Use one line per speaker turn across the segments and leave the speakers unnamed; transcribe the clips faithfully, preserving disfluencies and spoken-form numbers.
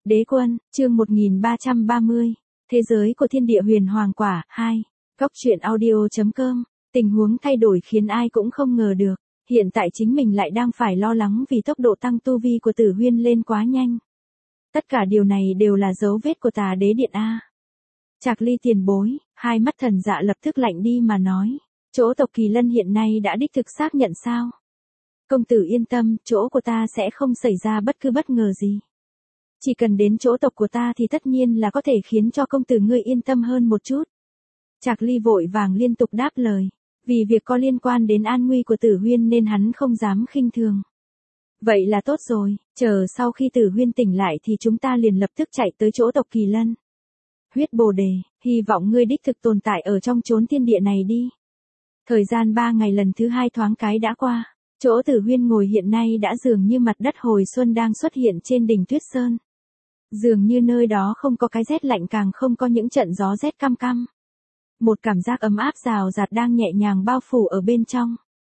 Đế quân, chương một nghìn ba trăm ba mươi. Thế giới của thiên địa huyền hoàng quả, hai. Góc truyện audio.com. Tình huống thay đổi khiến ai cũng không ngờ được. Hiện tại chính mình lại đang phải lo lắng vì tốc độ tăng tu vi của Tử Huyên lên quá nhanh. Tất cả điều này đều là dấu vết của tà đế điện A. Trạc Ly tiền bối, hai mắt Thần Dạ lập tức lạnh đi mà nói. Chỗ tộc Kỳ Lân hiện nay đã đích thực xác nhận sao? Công tử yên tâm, chỗ của ta sẽ không xảy ra bất cứ bất ngờ gì. Chỉ cần đến chỗ tộc của ta thì tất nhiên là có thể khiến cho công tử ngươi yên tâm hơn một chút. Trạc Ly vội vàng liên tục đáp lời. Vì việc có liên quan đến an nguy của Tử Huyên nên hắn không dám khinh thường. Vậy là tốt rồi, chờ sau khi Tử Huyên tỉnh lại thì chúng ta liền lập tức chạy tới chỗ tộc Kỳ Lân. Huyết Bồ Đề, hy vọng ngươi đích thực tồn tại ở trong chốn thiên địa này đi. Thời gian ba ngày lần thứ hai thoáng cái đã qua. Chỗ Tử Huyên ngồi hiện nay đã dường như mặt đất hồi xuân đang xuất hiện trên đỉnh Tuyết Sơn. Dường như nơi đó không có cái rét lạnh càng không có những trận gió rét căm căm. Một cảm giác ấm áp rào rạt đang nhẹ nhàng bao phủ ở bên trong.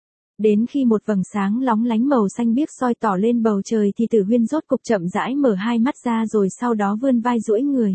Đến khi một vầng sáng lóng lánh màu xanh biếc soi tỏ lên bầu trời thì Tử Huyên rốt cục chậm rãi mở hai mắt ra rồi sau đó vươn vai duỗi người.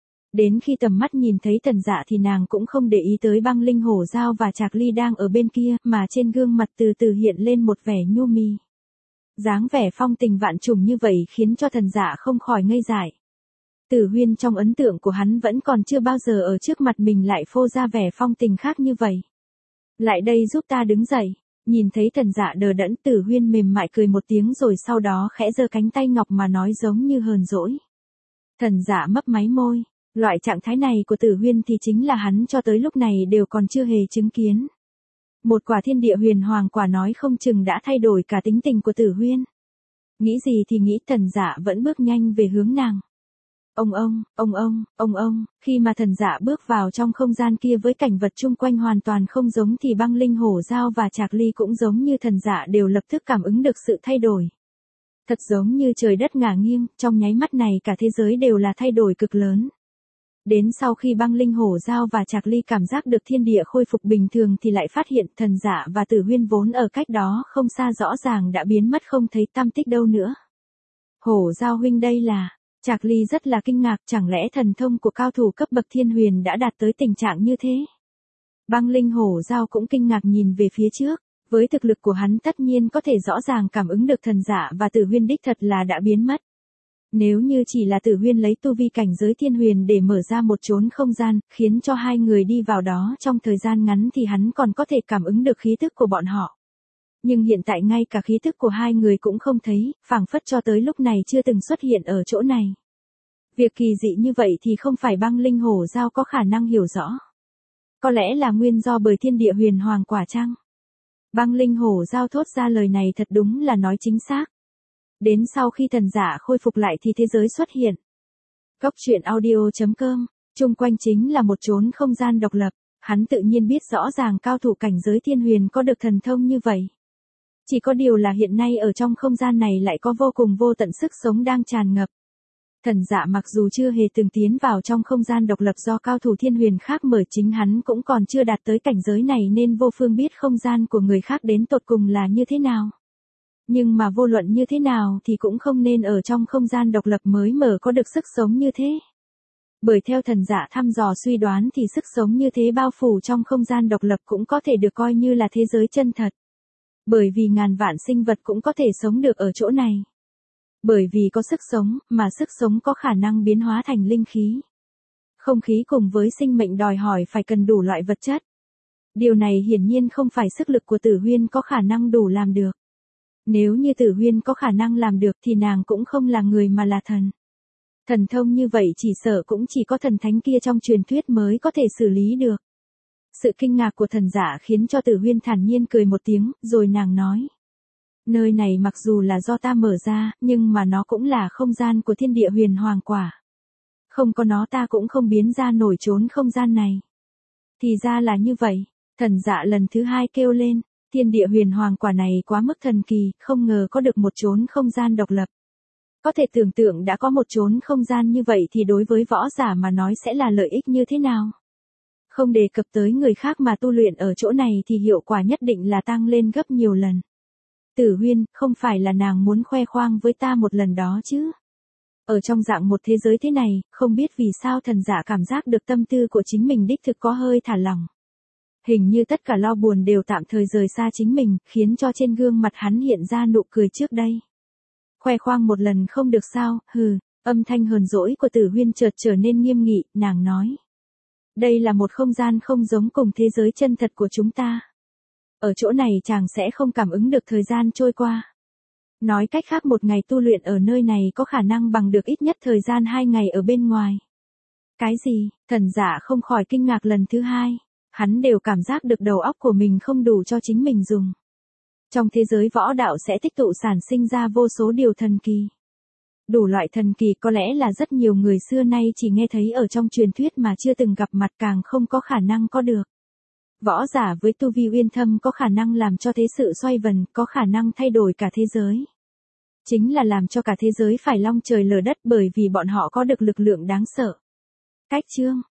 Đến khi tầm mắt nhìn thấy Thần Dạ thì nàng cũng không để ý tới Băng Linh Hổ Dao và Trạc Ly đang ở bên kia, mà trên gương mặt từ từ hiện lên một vẻ nhu mì. Dáng vẻ phong tình vạn trùng như vậy khiến cho Thần Dạ không khỏi ngây dại. Tử Huyên trong ấn tượng của hắn vẫn còn chưa bao giờ ở trước mặt mình lại phô ra vẻ phong tình khác như vậy. Lại đây giúp ta đứng dậy. Nhìn thấy Thần Dạ đờ đẫn, Tử Huyên mềm mại cười một tiếng rồi sau đó khẽ giơ cánh tay ngọc mà nói giống như hờn dỗi. Thần Dạ mấp máy môi. Loại trạng thái này của Tử Huyên thì chính là hắn cho tới lúc này đều còn chưa hề chứng kiến. Một quả thiên địa huyền hoàng quả nói không chừng đã thay đổi cả tính tình của Tử Huyên. Nghĩ gì thì nghĩ, Thần Dạ vẫn bước nhanh về hướng nàng. Ông ông, ông ông, ông ông, khi mà Thần Dạ bước vào trong không gian kia với cảnh vật chung quanh hoàn toàn không giống thì Băng Linh Hổ Dao và Trạc Ly cũng giống như Thần Dạ đều lập tức cảm ứng được sự thay đổi. Thật giống như trời đất ngả nghiêng, trong nháy mắt này cả thế giới đều là thay đổi cực lớn. Đến sau khi Băng Linh Hổ Dao và Trạc Ly cảm giác được thiên địa khôi phục bình thường thì lại phát hiện Thần Dạ và Tử Huyên vốn ở cách đó không xa rõ ràng đã biến mất không thấy tăm tích đâu nữa. Hổ Dao huynh đây là... Trạc Ly rất là kinh ngạc, chẳng lẽ thần thông của cao thủ cấp bậc thiên huyền đã đạt tới tình trạng như thế. Băng Linh Hổ Dao cũng kinh ngạc nhìn về phía trước, với thực lực của hắn tất nhiên có thể rõ ràng cảm ứng được Thần Dạ và Tử Huyên đích thật là đã biến mất. Nếu như chỉ là Tử Huyên lấy tu vi cảnh giới thiên huyền để mở ra một chốn không gian, khiến cho hai người đi vào đó trong thời gian ngắn thì hắn còn có thể cảm ứng được khí tức của bọn họ. Nhưng hiện tại ngay cả khí tức của hai người cũng không thấy, phảng phất cho tới lúc này chưa từng xuất hiện ở chỗ này. Việc kỳ dị như vậy thì không phải Băng Linh Hổ Dao có khả năng hiểu rõ. Có lẽ là nguyên do bởi thiên địa huyền hoàng quả chăng? Băng Linh Hổ Dao thốt ra lời này thật đúng là nói chính xác. Đến sau khi Thần Dạ khôi phục lại thì thế giới xuất hiện. Góc truyện audio.com, chung quanh chính là một chốn không gian độc lập, hắn tự nhiên biết rõ ràng cao thủ cảnh giới thiên huyền có được thần thông như vậy. Chỉ có điều là hiện nay ở trong không gian này lại có vô cùng vô tận sức sống đang tràn ngập. Thần Dạ mặc dù chưa hề từng tiến vào trong không gian độc lập do cao thủ thiên huyền khác mở, chính hắn cũng còn chưa đạt tới cảnh giới này nên vô phương biết không gian của người khác đến tột cùng là như thế nào. Nhưng mà vô luận như thế nào thì cũng không nên ở trong không gian độc lập mới mở có được sức sống như thế. Bởi theo Thần Dạ thăm dò suy đoán thì sức sống như thế bao phủ trong không gian độc lập cũng có thể được coi như là thế giới chân thật. Bởi vì ngàn vạn sinh vật cũng có thể sống được ở chỗ này. Bởi vì có sức sống, mà sức sống có khả năng biến hóa thành linh khí. Không khí cùng với sinh mệnh đòi hỏi phải cần đủ loại vật chất. Điều này hiển nhiên không phải sức lực của Tử Huyên có khả năng đủ làm được. Nếu như Tử Huyên có khả năng làm được thì nàng cũng không là người mà là thần. Thần thông như vậy chỉ sợ cũng chỉ có thần thánh kia trong truyền thuyết mới có thể xử lý được. Sự kinh ngạc của Thần Dạ khiến cho Tử Huyên thản nhiên cười một tiếng, rồi nàng nói. Nơi này mặc dù là do ta mở ra, nhưng mà nó cũng là không gian của thiên địa huyền hoàng quả. Không có nó ta cũng không biến ra nổi chốn không gian này. Thì ra là như vậy, Thần Dạ lần thứ hai kêu lên, thiên địa huyền hoàng quả này quá mức thần kỳ, không ngờ có được một chốn không gian độc lập. Có thể tưởng tượng đã có một chốn không gian như vậy thì đối với võ giả mà nói sẽ là lợi ích như thế nào. Không đề cập tới người khác mà tu luyện ở chỗ này thì hiệu quả nhất định là tăng lên gấp nhiều lần. Tử Huyên, không phải là nàng muốn khoe khoang với ta một lần đó chứ? Ở trong dạng một thế giới thế này, không biết vì sao thần giả cảm giác được tâm tư của chính mình đích thực có hơi thả lỏng. Hình như tất cả lo buồn đều tạm thời rời xa chính mình, khiến cho trên gương mặt hắn hiện ra nụ cười trước đây. Khoe khoang một lần không được sao, hừ, âm thanh hờn dỗi của Tử Huyên chợt trở nên nghiêm nghị, nàng nói. Đây là một không gian không giống cùng thế giới chân thật của chúng ta. Ở chỗ này chàng sẽ không cảm ứng được thời gian trôi qua. Nói cách khác một ngày tu luyện ở nơi này có khả năng bằng được ít nhất thời gian hai ngày ở bên ngoài. Cái gì? Thần giả không khỏi kinh ngạc lần thứ hai. Hắn đều cảm giác được đầu óc của mình không đủ cho chính mình dùng. Trong thế giới võ đạo sẽ tích tụ sản sinh ra vô số điều thần kỳ. Đủ loại thần kỳ có lẽ là rất nhiều người xưa nay chỉ nghe thấy ở trong truyền thuyết mà chưa từng gặp mặt, càng không có khả năng có được. Võ giả với tu vi uyên thâm có khả năng làm cho thế sự xoay vần, có khả năng thay đổi cả thế giới. Chính là làm cho cả thế giới phải long trời lở đất, bởi vì bọn họ có được lực lượng đáng sợ. Cách chương